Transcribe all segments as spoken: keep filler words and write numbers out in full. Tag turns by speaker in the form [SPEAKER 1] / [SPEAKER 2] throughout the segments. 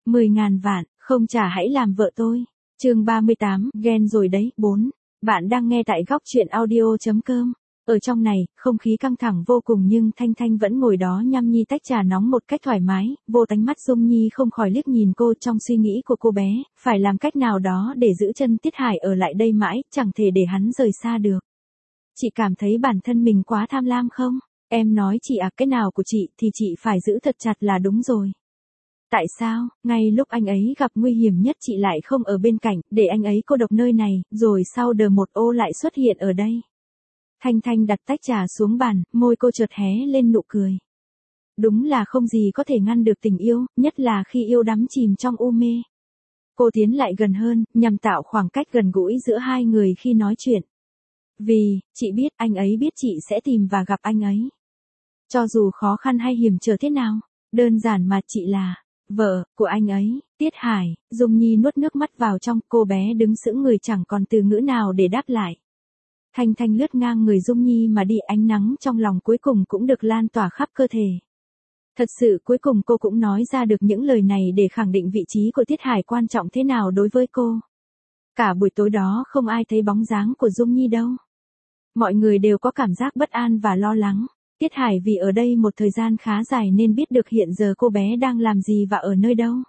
[SPEAKER 1] mười ngàn vạn, không trả hãy làm vợ tôi. Chương ba mươi tám, ghen rồi đấy. bốn. Bạn đang nghe tại góc truyện audio chấm com. Ở trong này, không khí căng thẳng vô cùng nhưng Thanh Thanh vẫn ngồi đó nhâm nhi tách trà nóng một cách thoải mái, vô tánh mắt Dung Nhi không khỏi liếc nhìn cô. Trong suy nghĩ của cô bé, phải làm cách nào đó để giữ chân Tiết Hải ở lại đây mãi, chẳng thể để hắn rời xa được. Chị cảm thấy bản thân mình quá tham lam không? Em nói chị à, cái nào của chị thì chị phải giữ thật chặt là đúng rồi. Tại sao, ngay lúc anh ấy gặp nguy hiểm nhất chị lại không ở bên cạnh, để anh ấy cô độc nơi này, rồi sau đờ một ô lại xuất hiện ở đây. Thanh Thanh đặt tách trà xuống bàn, môi cô chợt hé lên nụ cười. Đúng là không gì có thể ngăn được tình yêu, nhất là khi yêu đắm chìm trong u mê. Cô tiến lại gần hơn, nhằm tạo khoảng cách gần gũi giữa hai người khi nói chuyện. Vì, chị biết, anh ấy biết chị sẽ tìm và gặp anh ấy. Cho dù khó khăn hay hiểm trở thế nào, đơn giản mà chị là vợ của anh ấy. Tiết Hải. Dung Nhi nuốt nước mắt vào trong, cô bé đứng sững người chẳng còn từ ngữ nào để đáp lại. Thanh Thanh lướt ngang người Dung Nhi mà đi, ánh nắng trong lòng cuối cùng cũng được lan tỏa khắp cơ thể. Thật sự cuối cùng cô cũng nói ra được những lời này để khẳng định vị trí của Tiết Hải quan trọng thế nào đối với cô. Cả buổi tối đó không ai thấy bóng dáng của Dung Nhi đâu. Mọi người đều có cảm giác bất an và lo lắng. Tiết Hải vì ở đây một thời gian khá dài nên biết được hiện giờ cô bé đang làm gì và ở nơi đâu.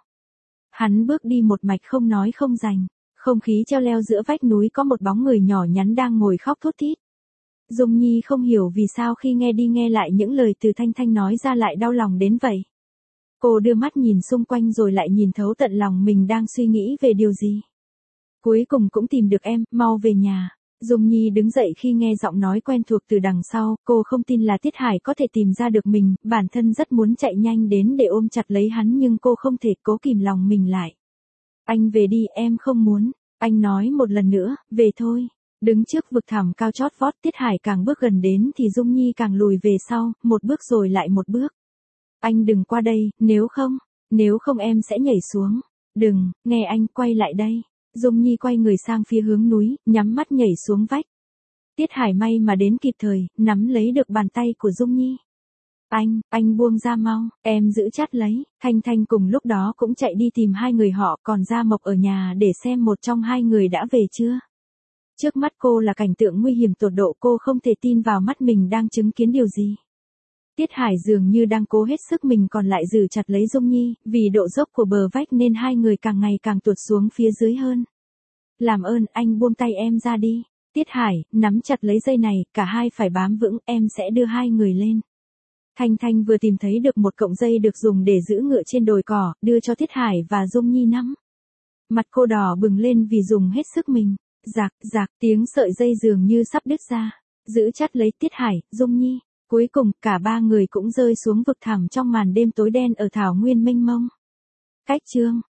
[SPEAKER 1] Hắn bước đi một mạch không nói không rành. Không khí treo leo giữa vách núi có một bóng người nhỏ nhắn đang ngồi khóc thút thít. Dung Nhi không hiểu vì sao khi nghe đi nghe lại những lời từ Thanh Thanh nói ra lại đau lòng đến vậy. Cô đưa mắt nhìn xung quanh rồi lại nhìn thấu tận lòng mình đang suy nghĩ về điều gì. Cuối cùng cũng tìm được em, mau về nhà. Dung Nhi đứng dậy khi nghe giọng nói quen thuộc từ đằng sau, cô không tin là Tiết Hải có thể tìm ra được mình, bản thân rất muốn chạy nhanh đến để ôm chặt lấy hắn nhưng cô không thể, cố kìm lòng mình lại. Anh về đi, em không muốn. Anh nói một lần nữa, về thôi. Đứng trước vực thẳm cao chót vót, Tiết Hải càng bước gần đến thì Dung Nhi càng lùi về sau, một bước rồi lại một bước. Anh đừng qua đây, nếu không, nếu không em sẽ nhảy xuống. Đừng, nghe anh, quay lại đây. Dung Nhi quay người sang phía hướng núi, nhắm mắt nhảy xuống vách. Tiết Hải may mà đến kịp thời, nắm lấy được bàn tay của Dung Nhi. Anh, anh buông ra mau, em giữ chặt lấy. Thanh Thanh cùng lúc đó cũng chạy đi tìm hai người họ, còn Gia Mộc ở nhà để xem một trong hai người đã về chưa. Trước mắt cô là cảnh tượng nguy hiểm tột độ, cô không thể tin vào mắt mình đang chứng kiến điều gì. Tiết Hải dường như đang cố hết sức mình còn lại giữ chặt lấy Dung Nhi, vì độ dốc của bờ vách nên hai người càng ngày càng tuột xuống phía dưới hơn. Làm ơn, anh buông tay em ra đi. Tiết Hải, nắm chặt lấy dây này, cả hai phải bám vững, em sẽ đưa hai người lên. Thanh Thanh vừa tìm thấy được một cọng dây được dùng để giữ ngựa trên đồi cỏ, đưa cho Tiết Hải và Dung Nhi nắm. Mặt cô đỏ bừng lên vì dùng hết sức mình. Rạc, rạc, tiếng sợi dây dường như sắp đứt ra. Giữ chặt lấy Tiết Hải, Dung Nhi. Cuối cùng, cả ba người cũng rơi xuống vực thẳm trong màn đêm tối đen ở thảo nguyên mênh mông. Cách chương